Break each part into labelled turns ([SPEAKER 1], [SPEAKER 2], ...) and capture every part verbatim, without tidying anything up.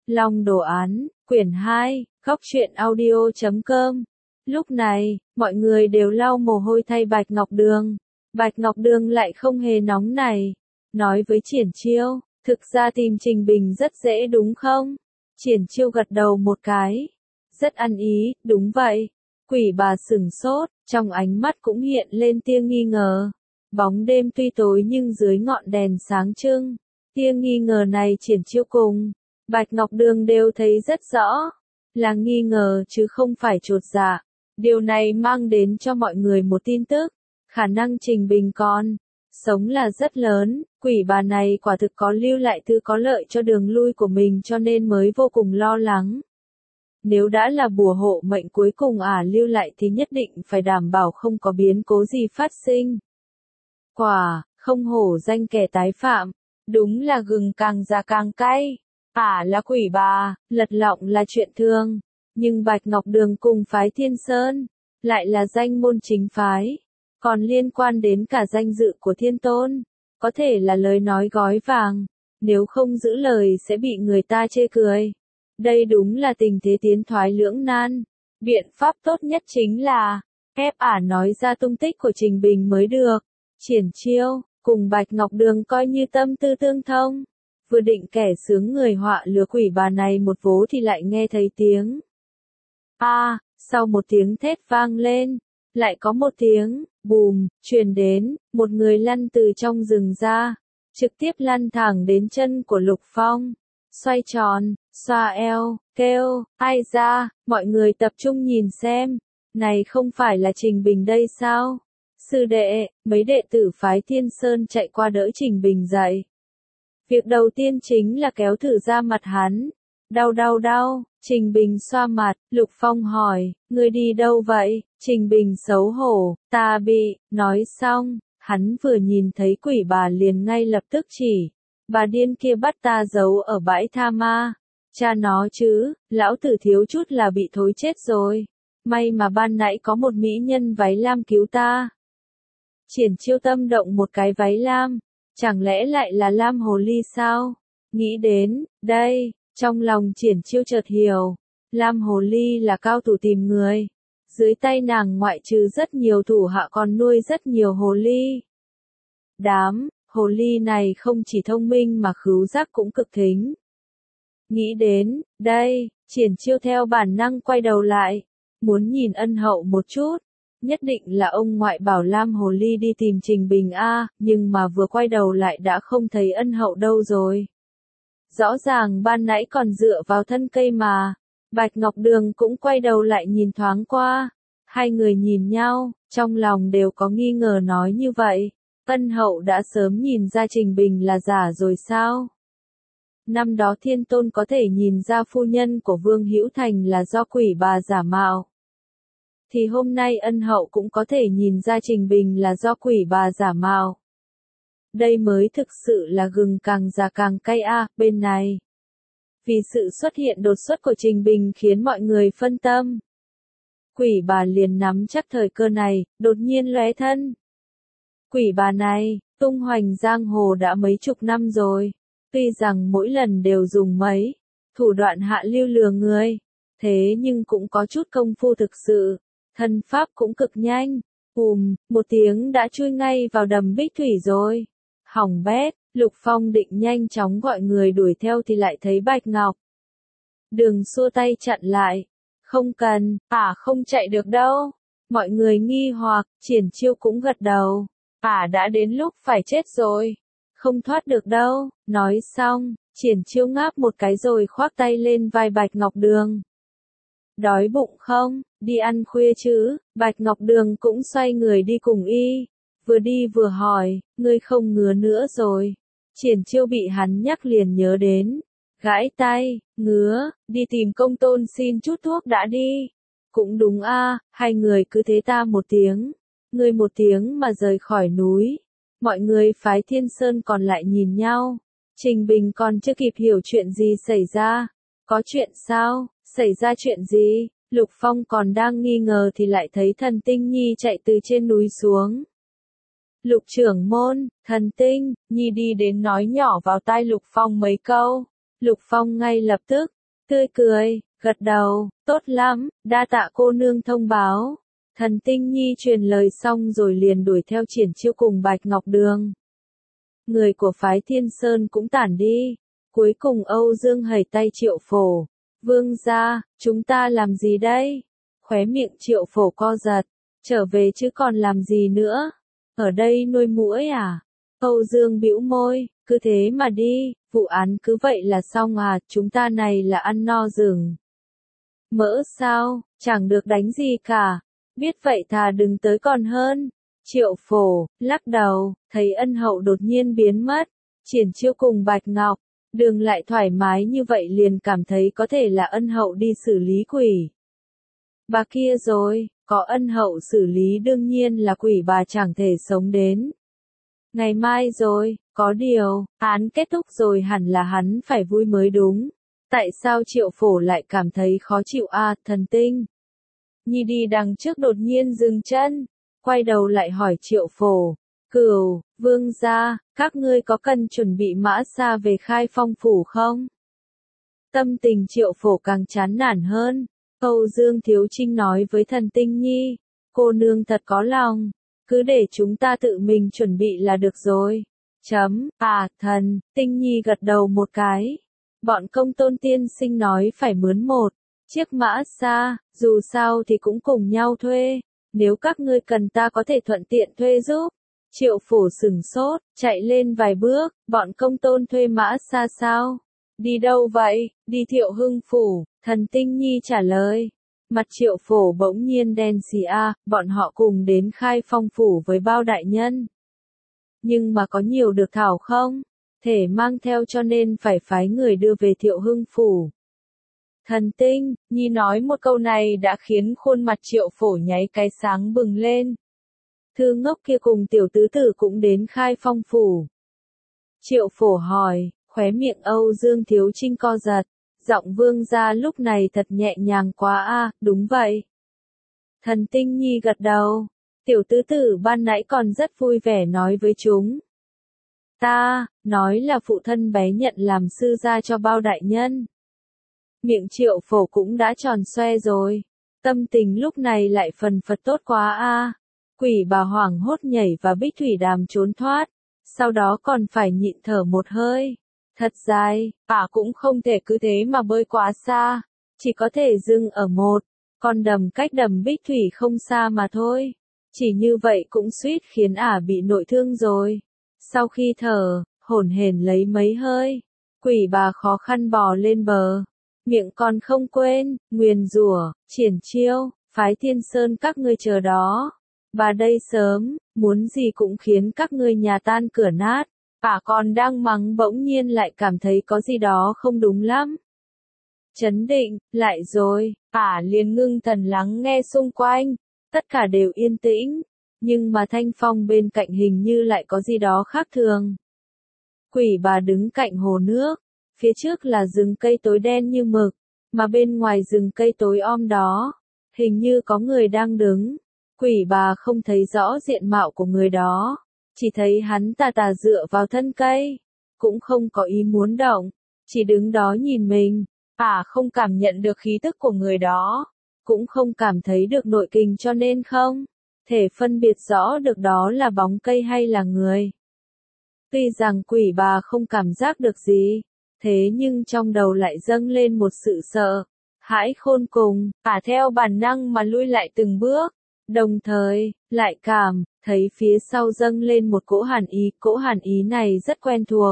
[SPEAKER 1] Long đồ án, quyển hai, góc truyện audio chấm com. Lúc này, mọi người đều lau mồ hôi thay Bạch Ngọc Đường. Bạch Ngọc Đường lại không hề nóng nảy. Nói với Triển Chiêu, thực ra tìm Trình Bình rất dễ đúng không? Triển Chiêu gật đầu một cái. Rất ăn ý, đúng vậy. Quỷ bà sửng sốt, trong ánh mắt cũng hiện lên tia nghi ngờ. Bóng đêm tuy tối nhưng dưới ngọn đèn sáng trưng, tia nghi ngờ này Triển Chiêu cùng Bạch Ngọc Đường đều thấy rất rõ, là nghi ngờ chứ không phải chột dạ. Điều này mang đến cho mọi người một tin tức, khả năng Trình Bình còn sống là rất lớn, quỷ bà này quả thực có lưu lại thứ có lợi cho đường lui của mình cho nên mới vô cùng lo lắng. Nếu đã là bùa hộ mệnh cuối cùng ả lưu lại thì nhất định phải đảm bảo không có biến cố gì phát sinh. Quả, không hổ danh kẻ tái phạm, đúng là gừng càng già càng cay. Ả là quỷ bà, lật lọng là chuyện thường, nhưng Bạch Ngọc Đường cùng phái Thiên Sơn, lại là danh môn chính phái, còn liên quan đến cả danh dự của Thiên Tôn, có thể là lời nói gói vàng, nếu không giữ lời sẽ bị người ta chê cười. Đây đúng là tình thế tiến thoái lưỡng nan, biện pháp tốt nhất chính là ép ả nói ra tung tích của Trình Bình mới được. Triển Chiêu cùng Bạch Ngọc Đường coi như tâm tư tương thông, vừa định kẻ sướng người họa lừa quỷ bà này một vố thì lại nghe thấy tiếng a, à, sau một tiếng thét vang lên, lại có một tiếng bùm truyền đến, một người lăn từ trong rừng ra, trực tiếp lăn thẳng đến chân của Lục Phong, xoay tròn, xoa eo, kêu, ai ra, mọi người tập trung nhìn xem, này không phải là Trình Bình đây sao? Sư đệ, mấy đệ tử phái Thiên Sơn chạy qua đỡ Trình Bình dậy. Việc đầu tiên chính là kéo thử ra mặt hắn. Đau đau đau, Trình Bình xoa mặt, Lục Phong hỏi, ngươi đi đâu vậy? Trình Bình xấu hổ, ta bị, nói xong, hắn vừa nhìn thấy quỷ bà liền ngay lập tức chỉ, bà điên kia bắt ta giấu ở bãi tha ma. Cha nó chứ, lão tử thiếu chút là bị thối chết rồi. May mà ban nãy có một mỹ nhân váy lam cứu ta. Triển Chiêu tâm động một cái váy lam, chẳng lẽ lại là lam hồ ly sao? Nghĩ đến, đây, trong lòng Triển Chiêu chợt hiểu, lam hồ ly là cao thủ tìm người. Dưới tay nàng ngoại trừ rất nhiều thủ hạ còn nuôi rất nhiều hồ ly. Đám, hồ ly này không chỉ thông minh mà khứu giác cũng cực thính. Nghĩ đến, đây, Triển Chiêu theo bản năng quay đầu lại, muốn nhìn ân hậu một chút. Nhất định là ông ngoại bảo lam hồ ly đi tìm Trình Bình a, nhưng mà vừa quay đầu lại đã không thấy ân hậu đâu rồi. Rõ ràng ban nãy còn dựa vào thân cây mà. Bạch Ngọc Đường cũng quay đầu lại nhìn thoáng qua. Hai người nhìn nhau, trong lòng đều có nghi ngờ nói như vậy. Ân hậu đã sớm nhìn ra Trình Bình là giả rồi sao? Năm đó Thiên Tôn có thể nhìn ra phu nhân của Vương Hữu Thành là do quỷ bà giả mạo. Thì hôm nay ân hậu cũng có thể nhìn ra Trình Bình là do quỷ bà giả mạo. Đây mới thực sự là gừng càng già càng cay a, à, bên này. Vì sự xuất hiện đột xuất của Trình Bình khiến mọi người phân tâm. Quỷ bà liền nắm chắc thời cơ này, đột nhiên lóe thân. Quỷ bà này, tung hoành giang hồ đã mấy chục năm rồi. Tuy rằng mỗi lần đều dùng mấy thủ đoạn hạ lưu lừa người, thế nhưng cũng có chút công phu thực sự. Thân pháp cũng cực nhanh, ùm, một tiếng đã chui ngay vào đầm bích thủy rồi. Hỏng bét, Lục Phong định nhanh chóng gọi người đuổi theo thì lại thấy Bạch Ngọc Đường xua tay chặn lại. Không cần, ả không chạy được đâu. Mọi người nghi hoặc, Triển Chiêu cũng gật đầu. Ả đã đến lúc phải chết rồi. Không thoát được đâu. Nói xong, Triển Chiêu ngáp một cái rồi khoác tay lên vai Bạch Ngọc Đường. Đói bụng không? Đi ăn khuya chứ? Bạch Ngọc Đường cũng xoay người đi cùng y. Vừa đi vừa hỏi, ngươi không ngứa nữa rồi. Triển Chiêu bị hắn nhắc liền nhớ đến. Gãi tay, ngứa, đi tìm Công Tôn xin chút thuốc đã đi. Cũng đúng a, à, hai người cứ thế ta một tiếng. Ngươi một tiếng mà rời khỏi núi. Mọi người phái Thiên Sơn còn lại nhìn nhau. Trình Bình còn chưa kịp hiểu chuyện gì xảy ra. Có chuyện sao? Xảy ra chuyện gì? Lục Phong còn đang nghi ngờ thì lại thấy Thần Tinh Nhi chạy từ trên núi xuống. Lục trưởng môn, Thần Tinh Nhi đi đến nói nhỏ vào tai Lục Phong mấy câu. Lục Phong ngay lập tức tươi cười, gật đầu, tốt lắm, đa tạ cô nương thông báo. Thần Tinh Nhi truyền lời xong rồi liền đuổi theo Triển Chiêu cùng Bạch Ngọc Đường. Người của phái Thiên Sơn cũng tản đi. Cuối cùng Âu Dương hẩy tay Triệu Phổ. Vương gia, chúng ta làm gì đây? Khóe miệng Triệu Phổ co giật. Trở về chứ còn làm gì nữa? Ở đây nuôi muỗi à? Âu Dương bĩu môi, cứ thế mà đi, vụ án cứ vậy là xong à, chúng ta này là ăn no rừng. Mỡ sao, chẳng được đánh gì cả. Biết vậy thà đừng tới còn hơn. Triệu Phổ, lắc đầu, thấy ân hậu đột nhiên biến mất. Triển Chiêu cùng Bạch Ngọc Đường lại thoải mái như vậy liền cảm thấy có thể là ân hậu đi xử lý quỷ. Bà kia rồi, có ân hậu xử lý đương nhiên là quỷ bà chẳng thể sống đến. Ngày mai rồi, có điều, án kết thúc rồi hẳn là hắn phải vui mới đúng. Tại sao Triệu Phổ lại cảm thấy khó chịu à, Thần Tinh Nhi đi đằng trước đột nhiên dừng chân, quay đầu lại hỏi Triệu Phổ, Cửu, Vương gia, các ngươi có cần chuẩn bị mã xa về Khai Phong phủ không? Tâm tình Triệu Phổ càng chán nản hơn. Âu Dương Thiếu Trinh nói với Thần Tinh Nhi, cô nương thật có lòng, cứ để chúng ta tự mình chuẩn bị là được rồi. Chấm, à, Thần Tinh Nhi gật đầu một cái. Bọn Công Tôn tiên sinh nói phải mướn một chiếc mã xa, dù sao thì cũng cùng nhau thuê. Nếu các ngươi cần ta có thể thuận tiện thuê giúp. Triệu Phổ sừng sốt, chạy lên vài bước, bọn Công Tôn thuê mã xa sao? Đi đâu vậy? Đi Thiệu Hưng phủ, Thần Tinh Nhi trả lời. Mặt Triệu Phổ bỗng nhiên đen xì a, bọn họ cùng đến Khai Phong phủ với bao đại nhân. Nhưng mà có nhiều được thảo không? Thể mang theo cho nên phải phái người đưa về Thiệu Hưng phủ. Thần Tinh Nhi nói một câu này đã khiến khuôn mặt Triệu Phổ nháy cái sáng bừng lên. Thư ngốc kia cùng tiểu tứ tử cũng đến Khai Phong phủ. Triệu Phổ hỏi, khóe miệng Âu Dương Thiếu Trinh co giật. Giọng Vương gia lúc này thật nhẹ nhàng quá a, đúng vậy. Thần Tinh Nhi gật đầu. Tiểu tứ tử ban nãy còn rất vui vẻ nói với chúng. Ta, nói là phụ thân bé nhận làm sư gia cho bao đại nhân. Miệng Triệu Phổ cũng đã tròn xoe rồi. Tâm tình lúc này lại phần phật tốt quá a. Quỷ bà hoảng hốt nhảy và Bích Thủy Đàm trốn thoát. Sau đó còn phải nhịn thở một hơi. Thật dài, bà cũng không thể cứ thế mà bơi quá xa. Chỉ có thể dừng ở một con đầm cách đầm Bích Thủy không xa mà thôi. Chỉ như vậy cũng suýt khiến ả bị nội thương rồi. Sau khi thở, hổn hển lấy mấy hơi, quỷ bà khó khăn bò lên bờ. Miệng còn không quên, nguyền rủa, Triển Chiêu, phái Thiên Sơn các ngươi chờ đó. Bà đây sớm, muốn gì cũng khiến các ngươi nhà tan cửa nát. Ả còn đang mắng bỗng nhiên lại cảm thấy có gì đó không đúng lắm. Chấn định, lại rồi, Ả liền ngưng thần lắng nghe xung quanh. Tất cả đều yên tĩnh, nhưng mà thanh phong bên cạnh hình như lại có gì đó khác thường. Quỷ bà đứng cạnh hồ nước, phía trước là rừng cây tối đen như mực, mà bên ngoài rừng cây tối om đó, hình như có người đang đứng. Quỷ bà không thấy rõ diện mạo của người đó, chỉ thấy hắn tà tà dựa vào thân cây, cũng không có ý muốn động, chỉ đứng đó nhìn mình. Ả không cảm nhận được khí tức của người đó, cũng không cảm thấy được nội kình cho nên không thể phân biệt rõ được đó là bóng cây hay là người. Tuy rằng quỷ bà không cảm giác được gì, thế nhưng trong đầu lại dâng lên một sự sợ hãi khôn cùng, Ả theo bản năng mà lui lại từng bước, đồng thời lại cảm thấy phía sau dâng lên một cỗ hàn ý, cỗ hàn ý này rất quen thuộc.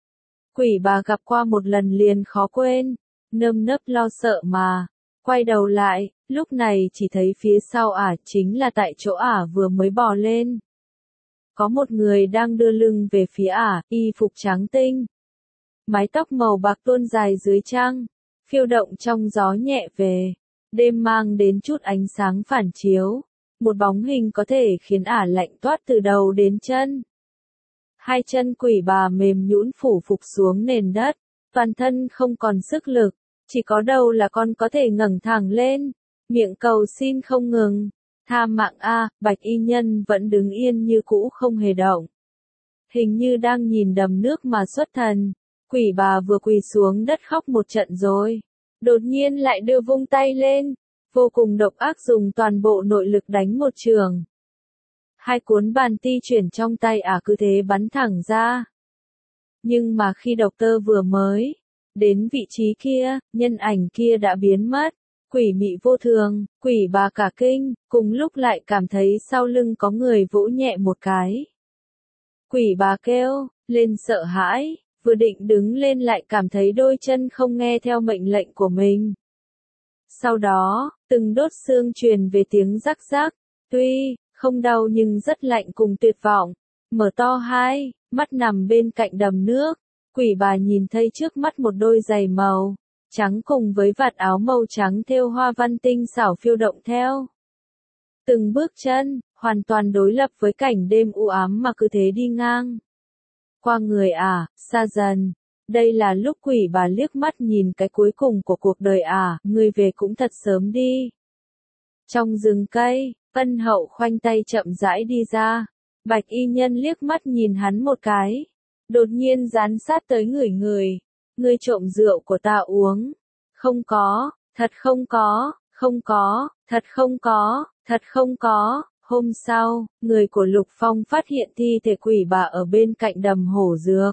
[SPEAKER 1] Quỷ bà gặp qua một lần liền khó quên, nơm nớp lo sợ mà quay đầu lại, lúc này chỉ thấy phía sau Ả chính là tại chỗ Ả vừa mới bò lên. Có một người đang đưa lưng về phía Ả, y phục trắng tinh. Mái tóc màu bạc tuôn dài dưới trăng, phiêu động trong gió nhẹ về. Đêm mang đến chút ánh sáng phản chiếu. Một bóng hình có thể khiến Ả lạnh toát từ đầu đến chân. Hai chân quỷ bà mềm nhũn phủ phục xuống nền đất, toàn thân không còn sức lực. Chỉ có đầu là con có thể ngẩng thẳng lên, miệng cầu xin không ngừng. Tha mạng a, Bạch y nhân vẫn đứng yên như cũ không hề động. Hình như đang nhìn đầm nước mà xuất thần. Quỷ bà vừa quỳ xuống đất khóc một trận rồi. đột nhiên lại đưa vung tay lên, vô cùng độc ác dùng toàn bộ nội lực đánh một trường. Hai cuốn bàn ti chuyển trong tay ả cứ thế bắn thẳng ra. Nhưng mà khi độc tơ vừa mới đến vị trí kia, nhân ảnh kia đã biến mất. Quỷ mị vô thường, quỷ bà cả kinh, cùng lúc lại cảm thấy sau lưng có người vỗ nhẹ một cái. Quỷ bà kêu lên sợ hãi, vừa định đứng lên lại cảm thấy đôi chân không nghe theo mệnh lệnh của mình. Sau đó, từng đốt xương truyền về tiếng rắc rắc, tuy không đau nhưng rất lạnh cùng tuyệt vọng. Mở to hai mắt nằm bên cạnh đầm nước, quỷ bà nhìn thấy trước mắt một đôi giày màu trắng cùng với vạt áo màu trắng thêu hoa văn tinh xảo phiêu động theo từng bước chân, hoàn toàn đối lập với cảnh đêm u ám mà cứ thế đi ngang qua người ả, xa dần. Đây là lúc quỷ bà liếc mắt nhìn cái cuối cùng của cuộc đời ả, người về cũng thật sớm đi. Trong rừng cây, Ân Hậu khoanh tay chậm rãi đi ra, Bạch y nhân liếc mắt nhìn hắn một cái, đột nhiên dán sát tới người người. Ngươi trộm rượu của ta uống. Không có, thật không có, không có, thật không có, thật không có. Hôm sau, người của Lục Phong phát hiện thi thể quỷ bà ở bên cạnh đầm hổ dược.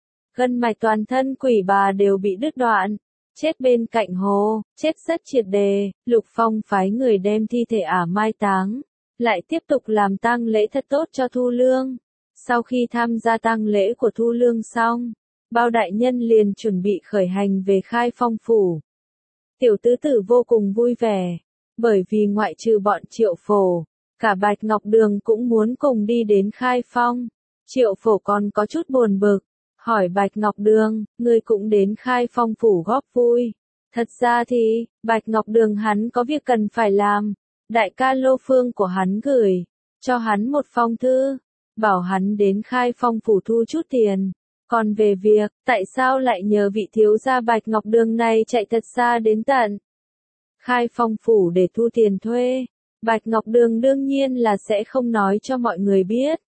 [SPEAKER 1] Gân mạch toàn thân quỷ bà đều bị đứt đoạn, chết bên cạnh hồ, chết rất triệt đề. Lục Phong phái người đem thi thể ả mai táng, lại tiếp tục làm tang lễ thật tốt cho Thu Lương. Sau khi tham gia tang lễ của Thu Lương xong, Bao đại nhân liền chuẩn bị khởi hành về Khai Phong phủ. Tiểu tứ tử vô cùng vui vẻ, bởi vì ngoại trừ bọn Triệu Phổ, cả Bạch Ngọc Đường cũng muốn cùng đi đến Khai Phong. Triệu Phổ còn có chút buồn bực, hỏi Bạch Ngọc Đường, ngươi cũng đến Khai Phong phủ góp vui. Thật ra thì, Bạch Ngọc Đường hắn có việc cần phải làm, đại ca Lô Phương của hắn gửi cho hắn một phong thư, bảo hắn đến Khai Phong phủ thu chút tiền. Còn về việc, tại sao lại nhờ vị thiếu gia Bạch Ngọc Đường này chạy thật xa đến tận Khai Phong phủ để thu tiền thuê, Bạch Ngọc Đường đương nhiên là sẽ không nói cho mọi người biết.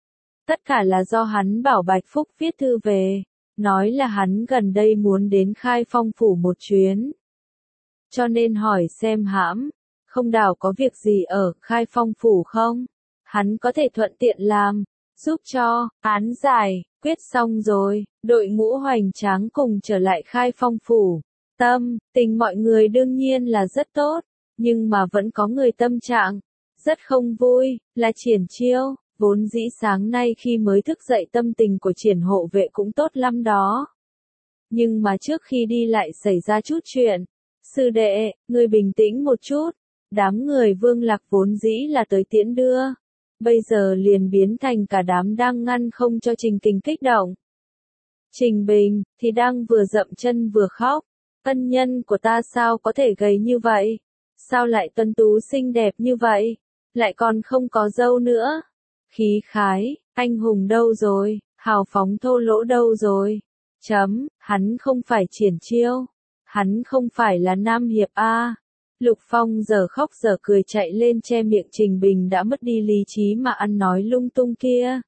[SPEAKER 1] Tất cả là do hắn bảo Bạch Phúc viết thư về, nói là hắn gần đây muốn đến Khai Phong phủ một chuyến. Cho nên hỏi xem hãm, không đảo có việc gì ở Khai Phong phủ không? Hắn có thể thuận tiện làm, giúp cho, án giải, quyết xong rồi, đội ngũ hoành tráng cùng trở lại Khai Phong phủ. Tâm, tình mọi người đương nhiên là rất tốt, nhưng mà vẫn có người tâm trạng rất không vui, là Triển Chiêu. Vốn dĩ sáng nay khi mới thức dậy tâm tình của Triển hộ vệ cũng tốt lắm đó. Nhưng mà trước khi đi lại xảy ra chút chuyện. Sư đệ, ngươi bình tĩnh một chút. Đám người Vương Lạc vốn dĩ là tới tiễn đưa. Bây giờ liền biến thành cả đám đang ngăn không cho Trình Kình kích động. Trình Bình, thì đang vừa dậm chân vừa khóc. Ân nhân của ta sao có thể gầy như vậy? Sao lại tuấn tú xinh đẹp như vậy? Lại còn không có râu nữa. Khí khái, anh hùng đâu rồi? Hào phóng thô lỗ đâu rồi? Chấm, hắn không phải Triển Chiêu. Hắn không phải là Nam Hiệp A. Lục Phong giờ khóc giờ cười chạy lên che miệng Trình Bình đã mất đi lý trí mà ăn nói lung tung kia.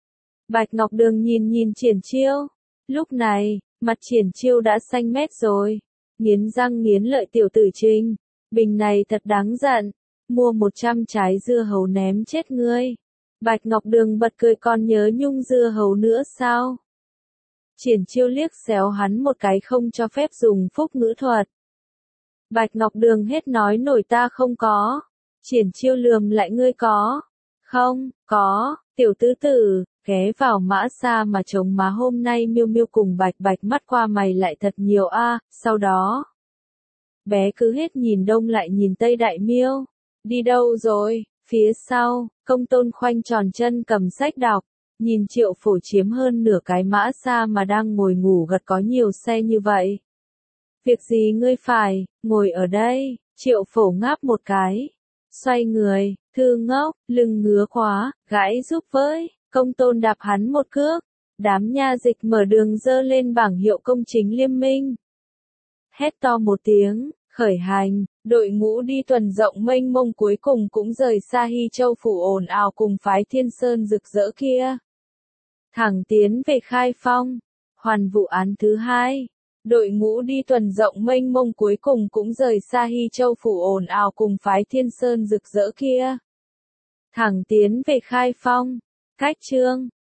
[SPEAKER 1] Bạch Ngọc Đường nhìn nhìn Triển Chiêu. Lúc này, mặt Triển Chiêu đã xanh mét rồi. Nghiến răng nghiến lợi tiểu tử Trình Bình này thật đáng giận. Mua một trăm trái dưa hấu ném chết ngươi. Bạch Ngọc Đường bật cười, còn nhớ nhung dưa hấu nữa sao? Triển Chiêu liếc xéo hắn một cái không cho phép dùng phúc ngữ thuật. Bạch Ngọc Đường hết nói nổi, ta không có. Triển Chiêu lườm lại, ngươi có? Không, có, tiểu tứ tử, ghé vào mã xa mà chồng má hôm nay miêu miêu cùng Bạch Bạch mắt qua mày lại thật nhiều a. Sau đó, bé cứ hết nhìn đông lại nhìn tây, đại miêu. Đi đâu rồi? Phía sau, Công Tôn khoanh tròn chân cầm sách đọc, nhìn Triệu Phổ chiếm hơn nửa cái mã xa mà đang ngồi ngủ gật có nhiều xe như vậy. Việc gì ngươi phải, ngồi ở đây, Triệu Phổ ngáp một cái. Xoay người, thư ngốc, lưng ngứa quá, gãi giúp với, Công Tôn đạp hắn một cước. Đám nha dịch mở đường dơ lên bảng hiệu công chính liên minh. Hét to một tiếng, khởi hành, đội ngũ đi tuần rộng mênh mông cuối cùng cũng rời xa Hy Châu phủ ồn ào cùng phái Thiên Sơn rực rỡ kia. Thẳng tiến về Khai Phong, hoàn vụ án thứ hai. Đội ngũ đi tuần rộng mênh mông cuối cùng cũng rời xa Hy Châu phủ ồn ào cùng phái Thiên Sơn rực rỡ kia. Thẳng tiến về Khai Phong. Cách chương